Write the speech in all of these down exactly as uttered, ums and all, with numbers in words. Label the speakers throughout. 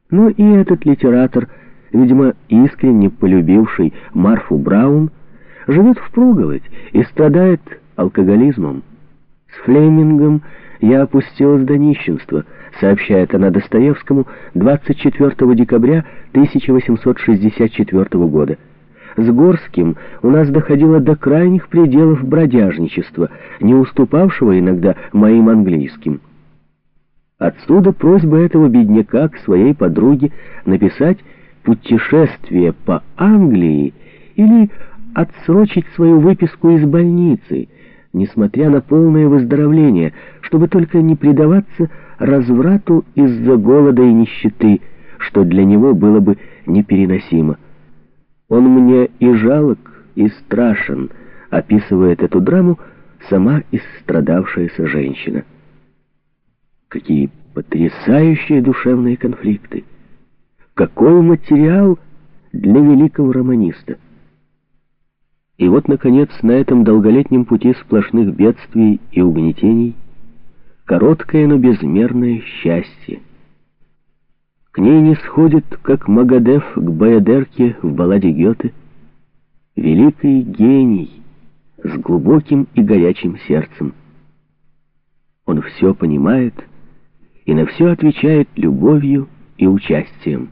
Speaker 1: Но и этот литератор, видимо, искренне полюбивший Марфу Браун, живет впроголодь и страдает алкоголизмом. «С Флемингом я опустилась до нищенства», сообщает она Достоевскому двадцать четвёртого декабря тысяча восемьсот шестьдесят четвёртого года. «С Горским у нас доходило до крайних пределов бродяжничества, не уступавшего иногда моим английским». Отсюда просьба этого бедняка к своей подруге написать «Путешествие по Англии» или отсрочить свою выписку из больницы, несмотря на полное выздоровление, чтобы только не предаваться разврату из-за голода и нищеты, что для него было бы непереносимо. «Он мне и жалок, и страшен», описывает эту драму сама истрадавшаяся женщина. Какие потрясающие душевные конфликты! Какой материал для великого романиста! И вот, наконец, на этом долголетнем пути сплошных бедствий и угнетений короткое, но безмерное счастье. К ней не сходит, как Магадеф к Баядерке в балладе Гёте, великий гений с глубоким и горячим сердцем. Он все понимает и на все отвечает любовью и участием.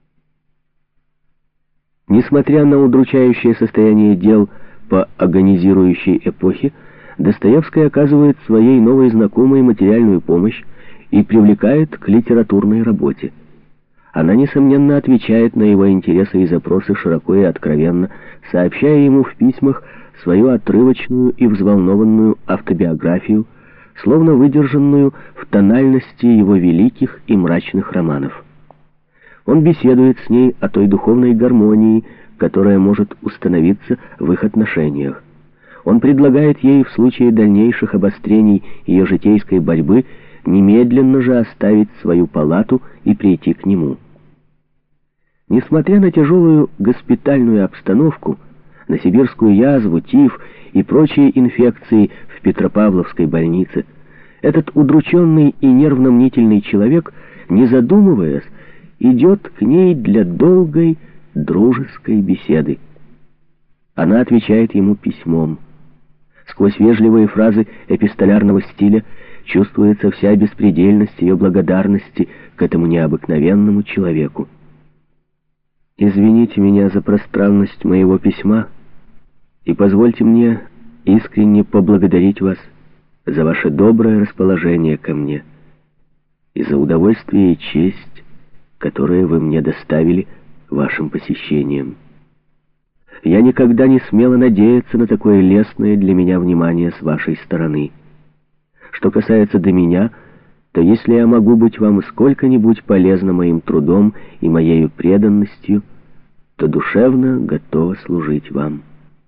Speaker 1: Несмотря на удручающее состояние дел по агонизирующей эпохе, Достоевская оказывает своей новой знакомой материальную помощь и привлекает к литературной работе. Она, несомненно, отвечает на его интересы и запросы широко и откровенно, сообщая ему в письмах свою отрывочную и взволнованную автобиографию, словно выдержанную в тональности его великих и мрачных романов. Он беседует с ней о той духовной гармонии, которая может установиться в их отношениях. Он предлагает ей в случае дальнейших обострений ее житейской борьбы немедленно же оставить свою палату и прийти к нему. Несмотря на тяжелую госпитальную обстановку, на сибирскую язву, тиф и прочие инфекции в Петропавловской больнице, этот удрученный и нервно-мнительный человек, не задумываясь, идет к ней для долгой дружеской беседы. Она отвечает ему письмом. Сквозь вежливые фразы эпистолярного стиля чувствуется вся беспредельность ее благодарности к этому необыкновенному человеку. «Извините меня за пространность моего письма и позвольте мне искренне поблагодарить вас за ваше доброе расположение ко мне и за удовольствие и честь, которые вы мне доставили вашим посещением. Я никогда не смела надеяться на такое лестное для меня внимание с вашей стороны. Что касается до меня, то если я могу быть вам сколько-нибудь полезна моим трудом и моею преданностью, то душевно готова служить вам».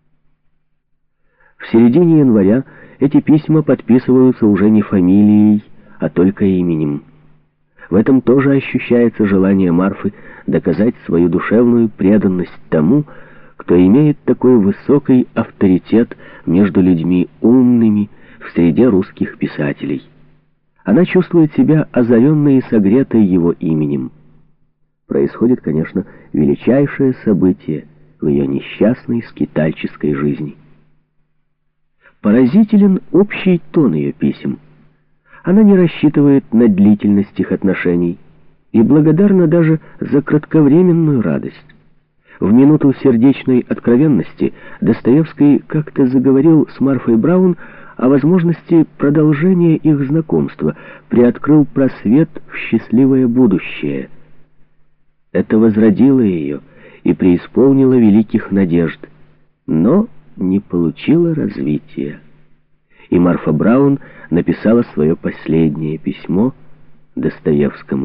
Speaker 1: В середине января эти письма подписываются уже не фамилией, а только именем. В этом тоже ощущается желание Марфы доказать свою душевную преданность тому, кто имеет такой высокий авторитет между людьми умными в среде русских писателей. Она чувствует себя озаренной и согретой его именем. Происходит, конечно, величайшее событие в ее несчастной скитальческой жизни. Поразителен общий тон ее писем. Она не рассчитывает на длительность их отношений и благодарна даже за кратковременную радость. В минуту сердечной откровенности Достоевский как-то заговорил с Марфой Браун о возможности продолжения их знакомства, приоткрыл просвет в счастливое будущее. Это возродило ее и преисполнило великих надежд, но не получило развития. И Марфа Браун написала свое последнее письмо Достоевскому.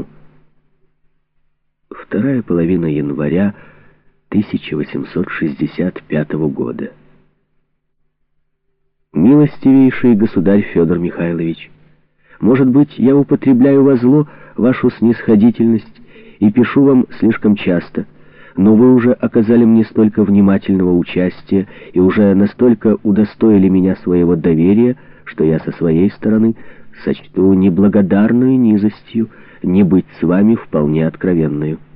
Speaker 1: Вторая половина января тысяча восемьсот шестьдесят пятого года. «Милостивейший государь Федор Михайлович, может быть, я употребляю во зло вашу снисходительность и пишу вам слишком часто, но вы уже оказали мне столько внимательного участия и уже настолько удостоили меня своего доверия, что я со своей стороны сочту неблагодарной низостью не быть с вами вполне откровенною.